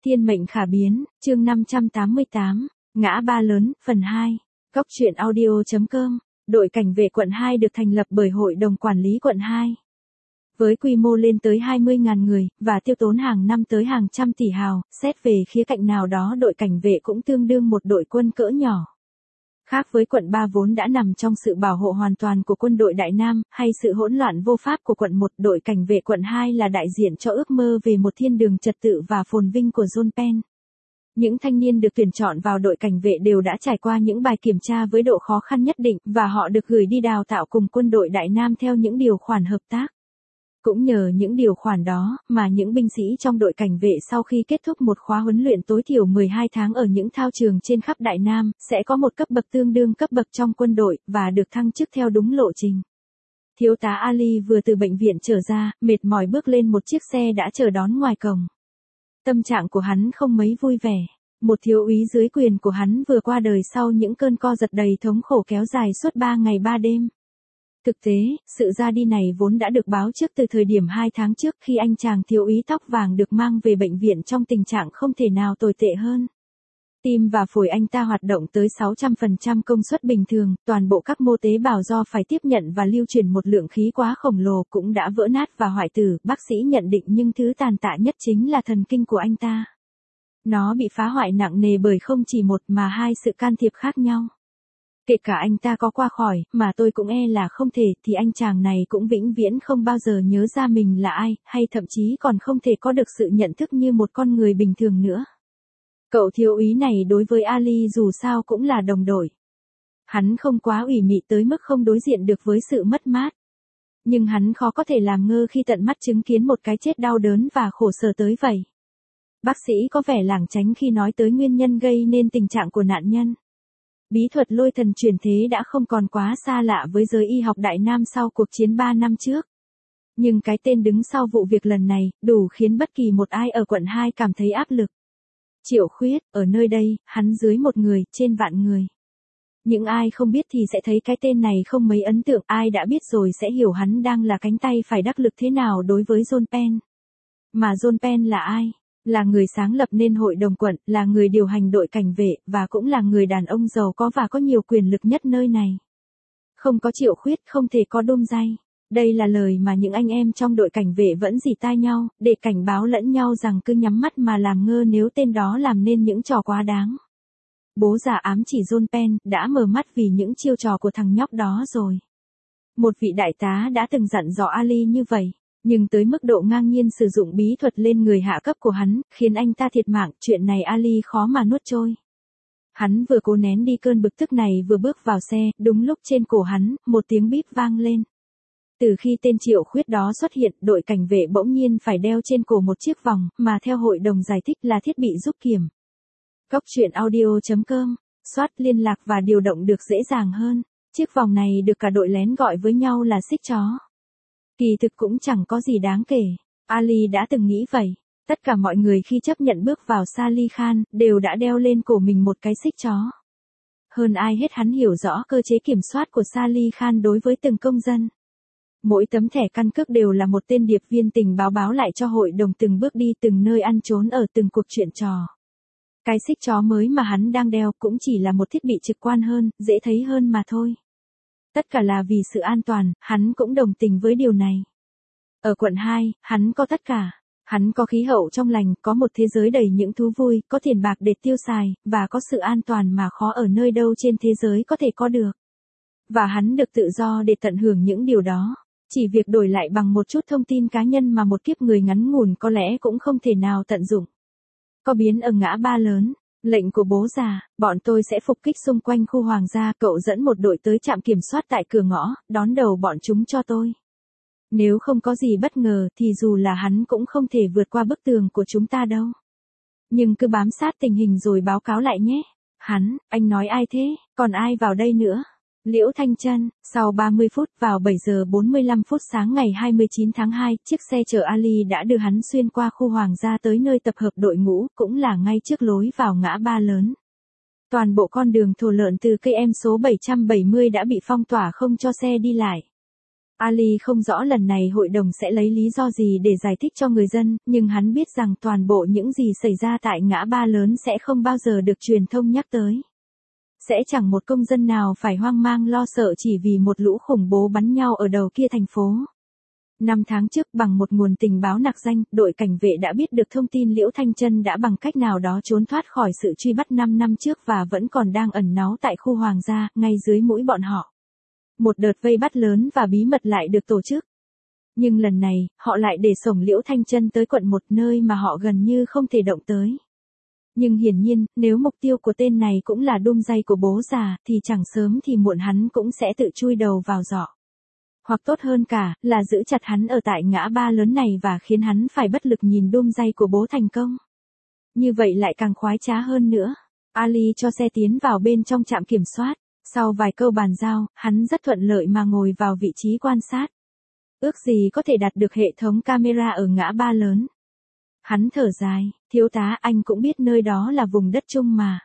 Thiên mệnh khả biến, chương 588, ngã ba lớn, phần 2. Góc truyện audio.com. Đội cảnh vệ quận 2 được thành lập bởi Hội đồng Quản lý quận 2. Với quy mô lên tới 20.000 người, và tiêu tốn hàng năm tới hàng trăm tỷ hào, xét về khía cạnh nào đó đội cảnh vệ cũng tương đương một đội quân cỡ nhỏ. Khác với quận 3 vốn đã nằm trong sự bảo hộ hoàn toàn của quân đội Đại Nam, hay sự hỗn loạn vô pháp của quận 1, đội cảnh vệ quận 2 là đại diện cho ước mơ về một thiên đường trật tự và phồn vinh của Phnom Penh. Những thanh niên được tuyển chọn vào đội cảnh vệ đều đã trải qua những bài kiểm tra với độ khó khăn nhất định, và họ được gửi đi đào tạo cùng quân đội Đại Nam theo những điều khoản hợp tác. Cũng nhờ những điều khoản đó, mà những binh sĩ trong đội cảnh vệ sau khi kết thúc một khóa huấn luyện tối thiểu 12 tháng ở những thao trường trên khắp Đại Nam, sẽ có một cấp bậc tương đương cấp bậc trong quân đội, và được thăng chức theo đúng lộ trình. Thiếu tá Ali vừa từ bệnh viện trở ra, mệt mỏi bước lên một chiếc xe đã chờ đón ngoài cổng. Tâm trạng của hắn không mấy vui vẻ. Một thiếu úy dưới quyền của hắn vừa qua đời sau những cơn co giật đầy thống khổ kéo dài suốt 3 ngày 3 đêm. Thực tế, sự ra đi này vốn đã được báo trước từ thời điểm 2 tháng trước khi anh chàng thiếu úy tóc vàng được mang về bệnh viện trong tình trạng không thể nào tồi tệ hơn. Tim và phổi anh ta hoạt động tới 600% công suất bình thường, toàn bộ các mô tế bào do phải tiếp nhận và lưu truyền một lượng khí quá khổng lồ cũng đã vỡ nát và hoại tử, bác sĩ nhận định, nhưng thứ tàn tạ nhất chính là thần kinh của anh ta. Nó bị phá hoại nặng nề bởi không chỉ một mà hai sự can thiệp khác nhau. Kể cả anh ta có qua khỏi, mà tôi cũng e là không thể, thì anh chàng này cũng vĩnh viễn không bao giờ nhớ ra mình là ai, hay thậm chí còn không thể có được sự nhận thức như một con người bình thường nữa. Cậu thiếu úy này đối với Ali dù sao cũng là đồng đội. Hắn không quá ủy mị tới mức không đối diện được với sự mất mát. Nhưng hắn khó có thể làm ngơ khi tận mắt chứng kiến một cái chết đau đớn và khổ sở tới vậy. Bác sĩ có vẻ lảng tránh khi nói tới nguyên nhân gây nên tình trạng của nạn nhân. Bí thuật lôi thần truyền thế đã không còn quá xa lạ với giới y học Đại Nam sau cuộc chiến 3 năm trước. Nhưng cái tên đứng sau vụ việc lần này, đủ khiến bất kỳ một ai ở quận 2 cảm thấy áp lực. Triệu Khuyết, ở nơi đây, hắn dưới một người, trên vạn người. Những ai không biết thì sẽ thấy cái tên này không mấy ấn tượng, ai đã biết rồi sẽ hiểu hắn đang là cánh tay phải đắc lực thế nào đối với Phnom Penh. Mà Phnom Penh là ai? Là người sáng lập nên hội đồng quận, là người điều hành đội cảnh vệ, và cũng là người đàn ông giàu có và có nhiều quyền lực nhất nơi này. Không có Triệu Khuyết không thể có Đôm Day. Đây là lời mà những anh em trong đội cảnh vệ vẫn rỉ tai nhau, để cảnh báo lẫn nhau rằng cứ nhắm mắt mà làm ngơ nếu tên đó làm nên những trò quá đáng. Bố già ám chỉ Phnom Penh đã mở mắt vì những chiêu trò của thằng nhóc đó rồi. Một vị đại tá đã từng dặn dò Ali như vậy. Nhưng tới mức độ ngang nhiên sử dụng bí thuật lên người hạ cấp của hắn, khiến anh ta thiệt mạng, chuyện này Ali khó mà nuốt trôi. Hắn vừa cố nén đi cơn bực tức này vừa bước vào xe, đúng lúc trên cổ hắn, một tiếng bíp vang lên. Từ khi tên Triệu Khuyết đó xuất hiện, đội cảnh vệ bỗng nhiên phải đeo trên cổ một chiếc vòng, mà theo hội đồng giải thích là thiết bị giúp kiểm. Góc truyện audio.com, soát liên lạc và điều động được dễ dàng hơn. Chiếc vòng này được cả đội lén gọi với nhau là xích chó. Kỳ thực cũng chẳng có gì đáng kể. Ali đã từng nghĩ vậy. Tất cả mọi người khi chấp nhận bước vào Sali Khan, đều đã đeo lên cổ mình một cái xích chó. Hơn ai hết hắn hiểu rõ cơ chế kiểm soát của Sali Khan đối với từng công dân. Mỗi tấm thẻ căn cước đều là một tên điệp viên tình báo lại cho hội đồng từng bước đi từng nơi ăn trốn ở từng cuộc chuyện trò. Cái xích chó mới mà hắn đang đeo cũng chỉ là một thiết bị trực quan hơn, dễ thấy hơn mà thôi. Tất cả là vì sự an toàn, hắn cũng đồng tình với điều này. Ở quận 2, hắn có tất cả. Hắn có khí hậu trong lành, có một thế giới đầy những thú vui, có tiền bạc để tiêu xài, và có sự an toàn mà khó ở nơi đâu trên thế giới có thể có được. Và hắn được tự do để tận hưởng những điều đó. Chỉ việc đổi lại bằng một chút thông tin cá nhân mà một kiếp người ngắn ngủn có lẽ cũng không thể nào tận dụng. Có biến ở ngã ba lớn. Lệnh của bố già, bọn tôi sẽ phục kích xung quanh khu hoàng gia, cậu dẫn một đội tới trạm kiểm soát tại cửa ngõ, đón đầu bọn chúng cho tôi. Nếu không có gì bất ngờ thì dù là hắn cũng không thể vượt qua bức tường của chúng ta đâu. Nhưng cứ bám sát tình hình rồi báo cáo lại nhé. Hắn, anh nói ai thế, còn ai vào đây nữa? Liễu Thanh Trân, sau 30 phút vào 7 giờ 45 phút sáng ngày 29 tháng 2, chiếc xe chở Ali đã đưa hắn xuyên qua khu hoàng gia tới nơi tập hợp đội ngũ, cũng là ngay trước lối vào ngã ba lớn. Toàn bộ con đường Thổ Lợn từ cây em số 770 đã bị phong tỏa không cho xe đi lại. Ali không rõ lần này hội đồng sẽ lấy lý do gì để giải thích cho người dân, nhưng hắn biết rằng toàn bộ những gì xảy ra tại ngã ba lớn sẽ không bao giờ được truyền thông nhắc tới. Sẽ chẳng một công dân nào phải hoang mang lo sợ chỉ vì một lũ khủng bố bắn nhau ở đầu kia thành phố. 5 tháng trước, bằng một nguồn tình báo nặc danh, đội cảnh vệ đã biết được thông tin Liễu Thanh Trân đã bằng cách nào đó trốn thoát khỏi sự truy bắt 5 năm trước và vẫn còn đang ẩn náu tại khu Hoàng gia, ngay dưới mũi bọn họ. Một đợt vây bắt lớn và bí mật lại được tổ chức. Nhưng lần này, họ lại để xổng Liễu Thanh Trân tới quận 1, nơi mà họ gần như không thể động tới. Nhưng hiển nhiên, nếu mục tiêu của tên này cũng là đum ray của bố già, thì chẳng sớm thì muộn hắn cũng sẽ tự chui đầu vào giỏ. Hoặc tốt hơn cả, là giữ chặt hắn ở tại ngã ba lớn này và khiến hắn phải bất lực nhìn đum ray của bố thành công. Như vậy lại càng khoái trá hơn nữa. Ali cho xe tiến vào bên trong trạm kiểm soát. Sau vài câu bàn giao, hắn rất thuận lợi mà ngồi vào vị trí quan sát. Ước gì có thể đặt được hệ thống camera ở ngã ba lớn. Hắn thở dài, thiếu tá, anh cũng biết nơi đó là vùng đất chung mà.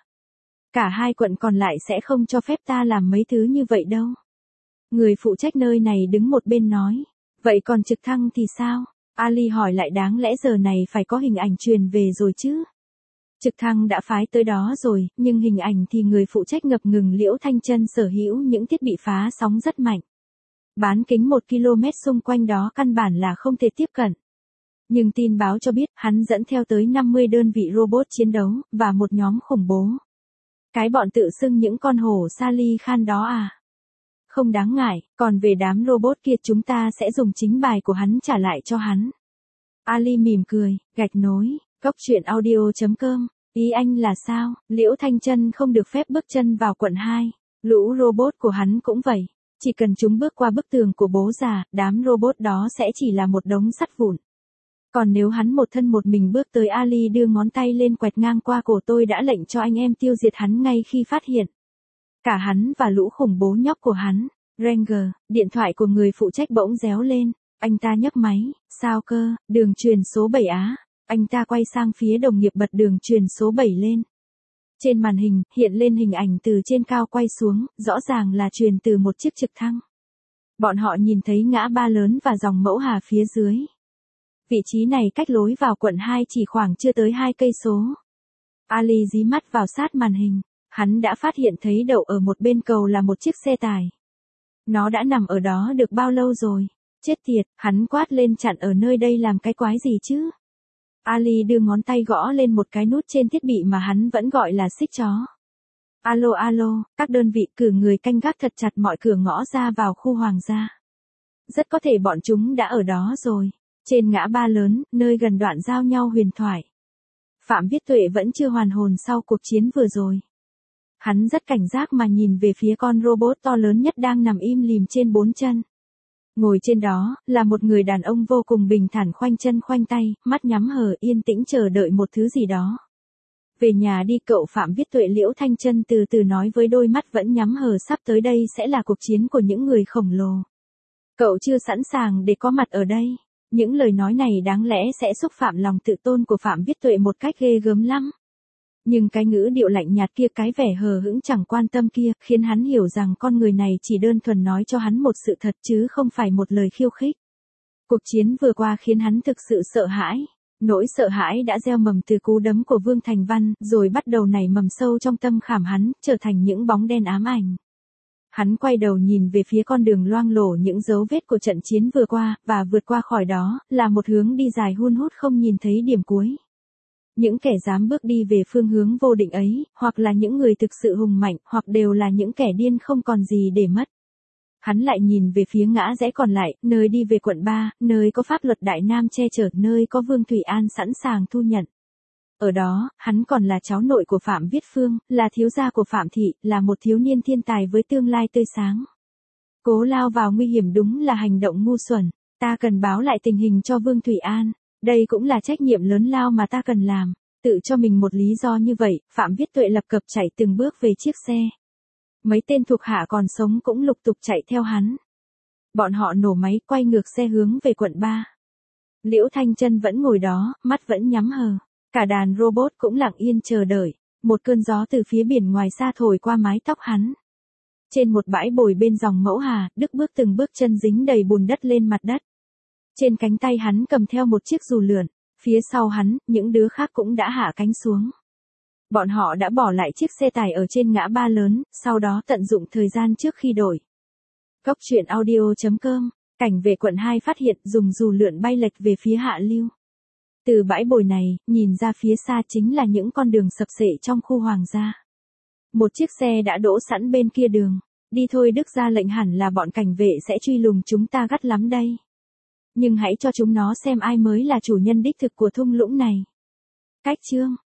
Cả hai quận còn lại sẽ không cho phép ta làm mấy thứ như vậy đâu. Người phụ trách nơi này đứng một bên nói. Vậy còn trực thăng thì sao? Ali hỏi lại, đáng lẽ giờ này phải có hình ảnh truyền về rồi chứ? Trực thăng đã phái tới đó rồi, nhưng hình ảnh thì người phụ trách ngập ngừng Liễu Thanh Trân sở hữu những thiết bị phá sóng rất mạnh. Bán kính 1 km xung quanh đó căn bản là không thể tiếp cận. Nhưng tin báo cho biết hắn dẫn theo tới 50 đơn vị robot chiến đấu, và một nhóm khủng bố. Cái bọn tự xưng những con hổ Sali Khan đó à? Không đáng ngại, còn về đám robot kia chúng ta sẽ dùng chính bài của hắn trả lại cho hắn. Ali mỉm cười, gạch nối, Cóc truyện audio.com, ý anh là sao? Liễu Thanh Trân không được phép bước chân vào quận 2, lũ robot của hắn cũng vậy. Chỉ cần chúng bước qua bức tường của bố già, đám robot đó sẽ chỉ là một đống sắt vụn. Còn nếu hắn một thân một mình bước tới, Ali đưa ngón tay lên quẹt ngang qua cổ, tôi đã lệnh cho anh em tiêu diệt hắn ngay khi phát hiện. Cả hắn và lũ khủng bố nhóc của hắn. Ranger, điện thoại của người phụ trách bỗng réo lên. Anh ta nhấc máy, sao cơ, đường truyền số 7 á. Anh ta quay sang phía đồng nghiệp, bật đường truyền số 7 lên. Trên màn hình, hiện lên hình ảnh từ trên cao quay xuống, rõ ràng là truyền từ một chiếc trực thăng. Bọn họ nhìn thấy ngã ba lớn và dòng Mẫu Hà phía dưới. Vị trí này cách lối vào quận 2 chỉ khoảng chưa tới 2 cây số. Ali dí mắt vào sát màn hình. Hắn đã phát hiện thấy đậu ở một bên cầu là một chiếc xe tải. Nó đã nằm ở đó được bao lâu rồi? Chết tiệt, hắn quát lên, chặn ở nơi đây làm cái quái gì chứ? Ali đưa ngón tay gõ lên một cái nút trên thiết bị mà hắn vẫn gọi là xích chó. Alo alo, các đơn vị cử người canh gác thật chặt mọi cửa ngõ ra vào khu Hoàng gia. Rất có thể bọn chúng đã ở đó rồi. Trên ngã ba lớn, nơi gần đoạn giao nhau huyền thoại. Phạm Viết Tuệ vẫn chưa hoàn hồn sau cuộc chiến vừa rồi. Hắn rất cảnh giác mà nhìn về phía con robot to lớn nhất đang nằm im lìm trên 4 chân. Ngồi trên đó, là một người đàn ông vô cùng bình thản, khoanh chân khoanh tay, mắt nhắm hờ, yên tĩnh chờ đợi một thứ gì đó. Về nhà đi cậu, Phạm Viết Tuệ. Liễu Thanh Trân từ từ nói với đôi mắt vẫn nhắm hờ, sắp tới đây sẽ là cuộc chiến của những người khổng lồ. Cậu chưa sẵn sàng để có mặt ở đây. Những lời nói này đáng lẽ sẽ xúc phạm lòng tự tôn của Phạm Viết Tuệ một cách ghê gớm lắm. Nhưng cái ngữ điệu lạnh nhạt kia, cái vẻ hờ hững chẳng quan tâm kia, khiến hắn hiểu rằng con người này chỉ đơn thuần nói cho hắn một sự thật chứ không phải một lời khiêu khích. Cuộc chiến vừa qua khiến hắn thực sự sợ hãi. Nỗi sợ hãi đã gieo mầm từ cú đấm của Vương Thành Văn, rồi bắt đầu nảy mầm sâu trong tâm khảm hắn, trở thành những bóng đen ám ảnh. Hắn quay đầu nhìn về phía con đường loang lổ những dấu vết của trận chiến vừa qua, và vượt qua khỏi đó, là một hướng đi dài hun hút không nhìn thấy điểm cuối. Những kẻ dám bước đi về phương hướng vô định ấy, hoặc là những người thực sự hùng mạnh, hoặc đều là những kẻ điên không còn gì để mất. Hắn lại nhìn về phía ngã rẽ còn lại, nơi đi về quận 3, nơi có pháp luật Đại Nam che chở, nơi có Vương Thủy An sẵn sàng thu nhận. Ở đó, hắn còn là cháu nội của Phạm Viết Phương, là thiếu gia của Phạm Thị, là một thiếu niên thiên tài với tương lai tươi sáng. Cố lao vào nguy hiểm đúng là hành động ngu xuẩn. Ta cần báo lại tình hình cho Vương Thủy An. Đây cũng là trách nhiệm lớn lao mà ta cần làm. Tự cho mình một lý do như vậy, Phạm Viết Tuệ lập cập chạy từng bước về chiếc xe. Mấy tên thuộc hạ còn sống cũng lục tục chạy theo hắn. Bọn họ nổ máy, quay ngược xe hướng về quận 3. Liễu Thanh Trân vẫn ngồi đó, mắt vẫn nhắm hờ. Cả đàn robot cũng lặng yên chờ đợi. Một cơn gió từ phía biển ngoài xa thổi qua mái tóc hắn. Trên một bãi bồi bên dòng Mẫu Hà, Đức bước từng bước chân dính đầy bùn đất lên mặt đất. Trên cánh tay hắn cầm theo một chiếc dù lượn, phía sau hắn, những đứa khác cũng đã hạ cánh xuống. Bọn họ đã bỏ lại chiếc xe tải ở trên ngã ba lớn, sau đó tận dụng thời gian trước khi đổi. Cốc truyện audio.com, cảnh vệ quận 2 phát hiện dùng dù lượn bay lệch về phía hạ lưu. Từ bãi bồi này, nhìn ra phía xa chính là những con đường sập xệ trong khu hoàng gia. Một chiếc xe đã đỗ sẵn bên kia đường. Đi thôi, Đức ra lệnh, hẳn là bọn cảnh vệ sẽ truy lùng chúng ta gắt lắm đây. Nhưng hãy cho chúng nó xem ai mới là chủ nhân đích thực của thung lũng này. Cách chương